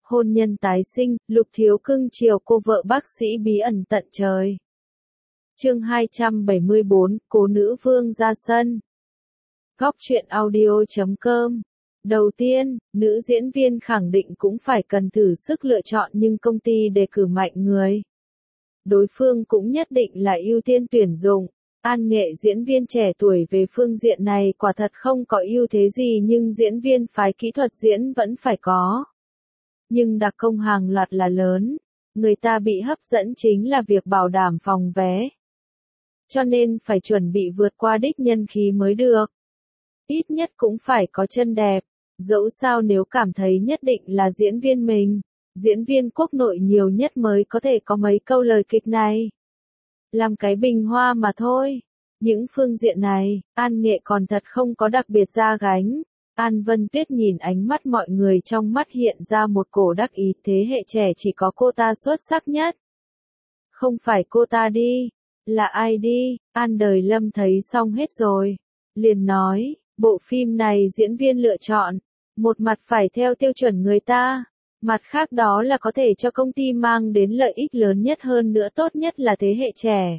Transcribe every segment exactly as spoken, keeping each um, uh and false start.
Hôn nhân tái sinh, Lục Thiếu cưng chiều cô vợ bác sĩ bí ẩn tận trời. Chương hai trăm bảy mươi bốn, Cố nữ vương ra sân. Góc truyện audio chấm com. Đầu tiên, nữ diễn viên khẳng định cũng phải cần thử sức lựa chọn nhưng công ty đề cử mạnh người. Đối phương cũng nhất định là ưu tiên tuyển dụng. An Nghệ diễn viên trẻ tuổi về phương diện này quả thật không có ưu thế gì nhưng diễn viên phái kỹ thuật diễn vẫn phải có. Nhưng đặc công hàng loạt là lớn, người ta bị hấp dẫn chính là việc bảo đảm phòng vé. Cho nên phải chuẩn bị vượt qua đích nhân khí mới được. Ít nhất cũng phải có chân đẹp, dẫu sao nếu cảm thấy nhất định là diễn viên mình, diễn viên quốc nội nhiều nhất mới có thể có mấy câu lời kịch này. Làm cái bình hoa mà thôi. Những phương diện này, An Nghệ còn thật không có đặc biệt ra gánh. An Vân Tuyết nhìn ánh mắt mọi người trong mắt hiện ra một cổ đắc ý, thế hệ trẻ chỉ có cô ta xuất sắc nhất. Không phải cô ta đi, là ai đi? An Đời Lâm thấy xong hết rồi, liền nói, bộ phim này diễn viên lựa chọn, một mặt phải theo tiêu chuẩn người ta, mặt khác đó là có thể cho công ty mang đến lợi ích lớn nhất hơn nữa, tốt nhất là thế hệ trẻ.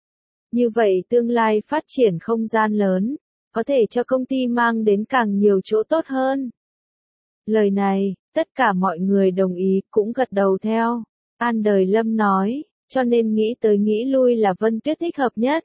Như vậy tương lai phát triển không gian lớn, có thể cho công ty mang đến càng nhiều chỗ tốt hơn. Lời này, tất cả mọi người đồng ý, cũng gật đầu theo. An Đời Lâm nói, cho nên nghĩ tới nghĩ lui là Vân Tuyết thích hợp nhất.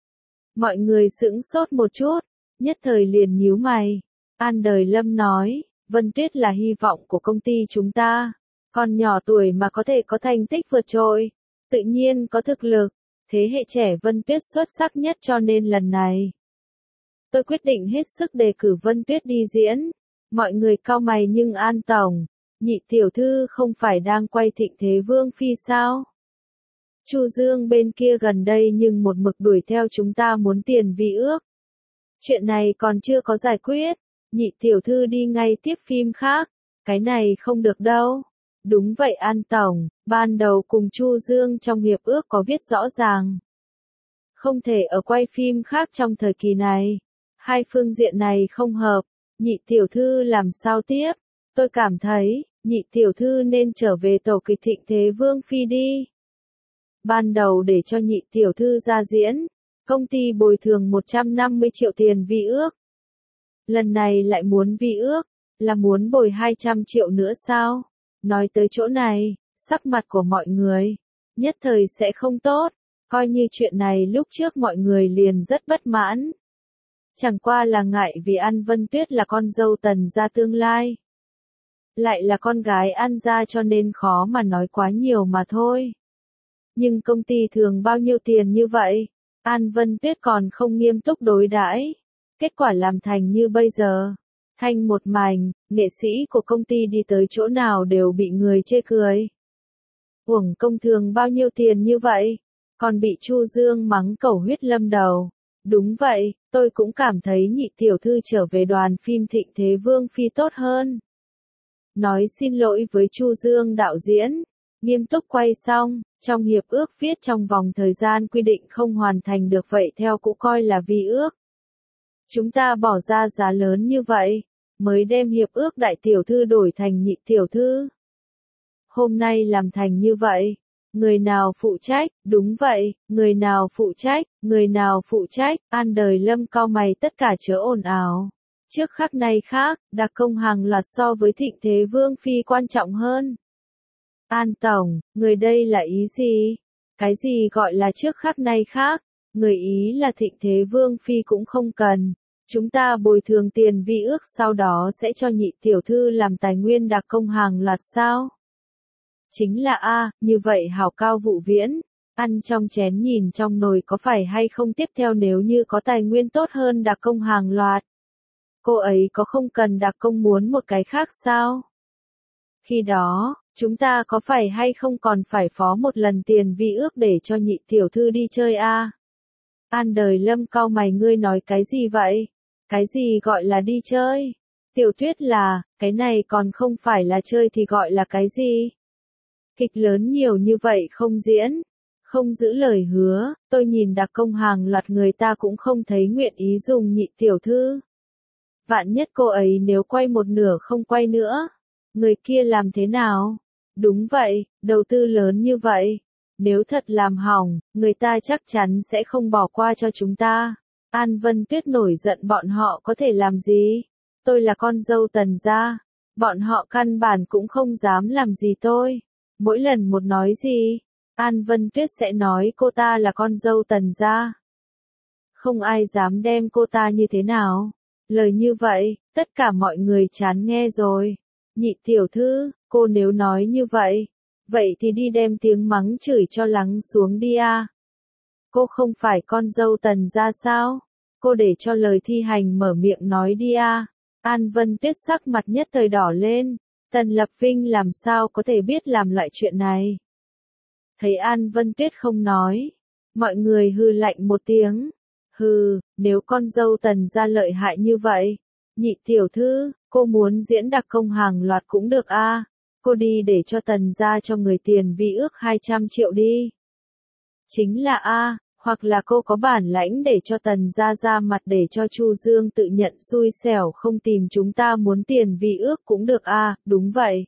Mọi người sững sốt một chút, nhất thời liền nhíu mày. An Đời Lâm nói, Vân Tuyết là hy vọng của công ty chúng ta. Còn nhỏ tuổi mà có thể có thành tích vượt trội, tự nhiên có thực lực. Thế hệ trẻ Vân Tuyết xuất sắc nhất cho nên lần này tôi quyết định hết sức đề cử Vân Tuyết đi diễn. Mọi người cau mày nhưng An tổng, nhị tiểu thư không phải đang quay Thịnh Thế Vương Phi sao? Chu Dương bên kia gần đây nhưng một mực đuổi theo chúng ta muốn tiền vi ước. Chuyện này còn chưa có giải quyết, nhị tiểu thư đi ngay tiếp phim khác, cái này không được đâu. Đúng vậy An tổng, ban đầu cùng Chu Dương trong hiệp ước có viết rõ ràng. Không thể ở quay phim khác trong thời kỳ này. Hai phương diện này không hợp, nhị tiểu thư làm sao tiếp? Tôi cảm thấy, nhị tiểu thư nên trở về tổ kịch Thịnh Thế Vương Phi đi. Ban đầu để cho nhị tiểu thư ra diễn, công ty bồi thường một trăm năm mươi triệu tiền vi ước. Lần này lại muốn vi ước, là muốn bồi hai trăm triệu nữa sao? Nói tới chỗ này, sắc mặt của mọi người, nhất thời sẽ không tốt, coi như chuyện này lúc trước mọi người liền rất bất mãn. Chẳng qua là ngại vì An Vân Tuyết là con dâu Tần gia tương lai. Lại là con gái An gia cho nên khó mà nói quá nhiều mà thôi. Nhưng công ty thường bao nhiêu tiền như vậy, An Vân Tuyết còn không nghiêm túc đối đãi. Kết quả làm thành như bây giờ. Thanh một mảnh, nghệ sĩ của công ty đi tới chỗ nào đều bị người chê cười. Uổng công thường bao nhiêu tiền như vậy, còn bị Chu Dương mắng cẩu huyết lâm đầu. Đúng vậy, tôi cũng cảm thấy nhị tiểu thư trở về đoàn phim Thịnh Thế Vương Phi tốt hơn. Nói xin lỗi với Chu Dương đạo diễn, nghiêm túc quay xong, trong hiệp ước viết trong vòng thời gian quy định không hoàn thành được vậy theo cũng coi là vi ước. Chúng ta bỏ ra giá lớn như vậy, mới đem hiệp ước đại tiểu thư đổi thành nhị tiểu thư. Hôm nay làm thành như vậy, người nào phụ trách? Đúng vậy, người nào phụ trách, người nào phụ trách? An Đời Lâm cau mày, tất cả chớ ồn ào. Trước khắc này khác, đặc công hàng loạt so với Thịnh Thế Vương Phi quan trọng hơn. An tổng, người đây là ý gì? Cái gì gọi là trước khắc này khác? Người ý là Thịnh Thế Vương Phi cũng không cần. Chúng ta bồi thường tiền vi ước sau đó sẽ cho nhị tiểu thư làm tài nguyên đặc công hàng loạt sao? Chính là a, như vậy hảo Cao Vụ Viễn, ăn trong chén nhìn trong nồi có phải hay không tiếp theo nếu như có tài nguyên tốt hơn đặc công hàng loạt. Cô ấy có không cần đặc công muốn một cái khác sao? Khi đó, chúng ta có phải hay không còn phải phó một lần tiền vi ước để cho nhị tiểu thư đi chơi a? An Đời Lâm cau mày, ngươi nói cái gì vậy? Cái gì gọi là đi chơi? Tiểu Tuyết là, cái này còn không phải là chơi thì gọi là cái gì? Kịch lớn nhiều như vậy không diễn, không giữ lời hứa, tôi nhìn đặc công hàng loạt người ta cũng không thấy nguyện ý dùng nhị tiểu thư. Vạn nhất cô ấy nếu quay một nửa không quay nữa, Người kia làm thế nào? Đúng vậy, đầu tư lớn như vậy. Nếu thật làm hỏng, người ta chắc chắn sẽ không bỏ qua cho chúng ta. An Vân Tuyết nổi giận bọn họ có thể làm gì? Tôi là con dâu Tần gia. Bọn họ căn bản cũng không dám làm gì tôi. Mỗi lần một nói gì, An Vân Tuyết sẽ nói cô ta là con dâu Tần gia. Không ai dám đem cô ta như thế nào. Lời như vậy, tất cả mọi người chán nghe rồi. Nhị tiểu thư, cô nếu nói như vậy, vậy thì đi đem tiếng mắng chửi cho lắng xuống đi à. Cô không phải con dâu Tần gia sao? Cô để cho lời thi hành mở miệng nói đi à. An Vân Tuyết sắc mặt nhất thời đỏ lên. Tần Lập Vinh làm sao có thể biết làm loại chuyện này. Thấy An Vân Tuyết không nói, mọi người hừ lạnh một tiếng. Hừ, nếu con dâu Tần gia lợi hại như vậy, nhị tiểu thư, cô muốn diễn đặc công hàng loạt cũng được a. À. Cô đi để cho Tần gia cho người tiền vi ước hai trăm triệu đi. Chính là a, à, hoặc là cô có bản lãnh để cho Tần gia ra mặt để cho Chu Dương tự nhận xui xẻo không tìm chúng ta muốn tiền vi ước cũng được a, à, đúng vậy.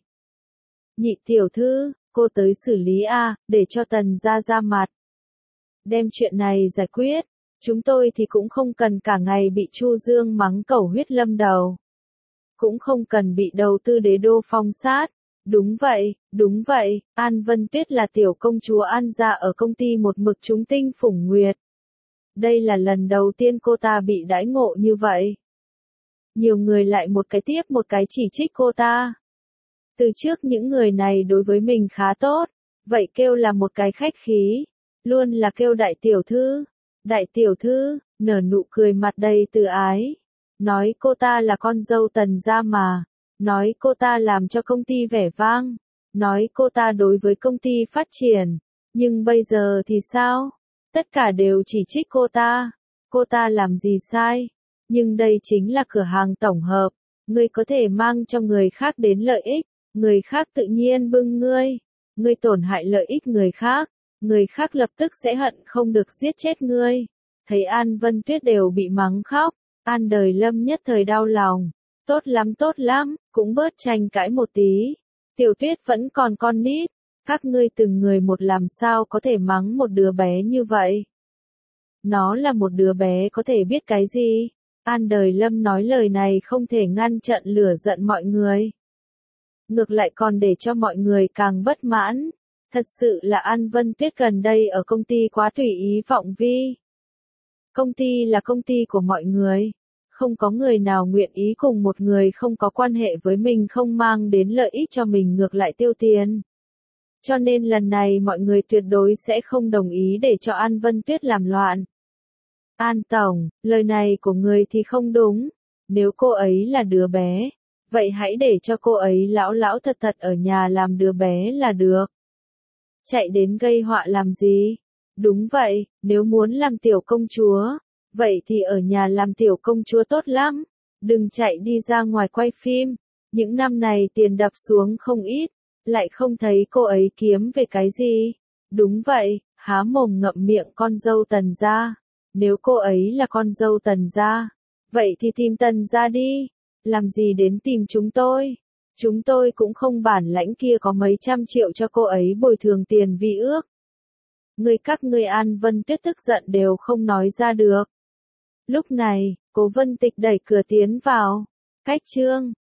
Nhị tiểu thư, cô tới xử lý a, à, để cho Tần gia ra mặt. Đem chuyện này giải quyết. Chúng tôi thì cũng không cần cả ngày bị Chu Dương mắng cẩu huyết lâm đầu. Cũng không cần bị đầu tư đế đô phong sát. Đúng vậy, đúng vậy, An Vân Tuyết là tiểu công chúa An gia ở công ty một mực chúng tinh phủng nguyệt. Đây là lần đầu tiên cô ta bị đãi ngộ như vậy. Nhiều người lại một cái tiếp một cái chỉ trích cô ta. Từ trước những người này đối với mình khá tốt, vậy kêu là một cái khách khí, luôn là kêu đại tiểu thư. Đại tiểu thư, nở nụ cười mặt đầy từ ái. Nói cô ta là con dâu Tần gia mà. Nói cô ta làm cho công ty vẻ vang. Nói cô ta đối với công ty phát triển. Nhưng bây giờ thì sao? Tất cả đều chỉ trích cô ta. Cô ta làm gì sai? Nhưng đây chính là cửa hàng tổng hợp. Ngươi có thể mang cho người khác đến lợi ích. Người khác tự nhiên bưng ngươi. Ngươi tổn hại lợi ích người khác. Người khác lập tức sẽ hận không được giết chết ngươi. Thấy An Vân Tuyết đều bị mắng khóc, An Đời Lâm nhất thời đau lòng. Tốt lắm tốt lắm, cũng bớt tranh cãi một tí. Tiểu Tuyết vẫn còn con nít, các ngươi từng người một làm sao có thể mắng một đứa bé như vậy. Nó là một đứa bé có thể biết cái gì. An Đời Lâm nói lời này không thể ngăn chặn lửa giận mọi người. Ngược lại còn để cho mọi người càng bất mãn. Thật sự là An Vân Tuyết gần đây ở công ty quá tùy ý vọng vi. Công ty là công ty của mọi người. Không có người nào nguyện ý cùng một người không có quan hệ với mình không mang đến lợi ích cho mình ngược lại tiêu tiền. Cho nên lần này mọi người tuyệt đối sẽ không đồng ý để cho An Vân Tuyết làm loạn. An Tổng, lời này của người thì không đúng. Nếu cô ấy là đứa bé, vậy hãy để cho cô ấy lão lão thật thật ở nhà làm đứa bé là được. Chạy đến gây họa làm gì? Đúng vậy, nếu muốn làm tiểu công chúa, vậy thì ở nhà làm tiểu công chúa tốt lắm. Đừng chạy đi ra ngoài quay phim. Những năm này tiền đập xuống không ít, lại không thấy cô ấy kiếm về cái gì. Đúng vậy, há mồm ngậm miệng con dâu Tần gia. Nếu cô ấy là con dâu Tần gia, vậy thì tìm Tần gia đi. Làm gì đến tìm chúng tôi? Chúng tôi cũng không bản lãnh kia có mấy trăm triệu cho cô ấy bồi thường tiền vi ước. Người các ngươi An Vân Tuyết tức giận đều không nói ra được. Lúc này, Cố Vân Tịch đẩy cửa tiến vào. Cách chương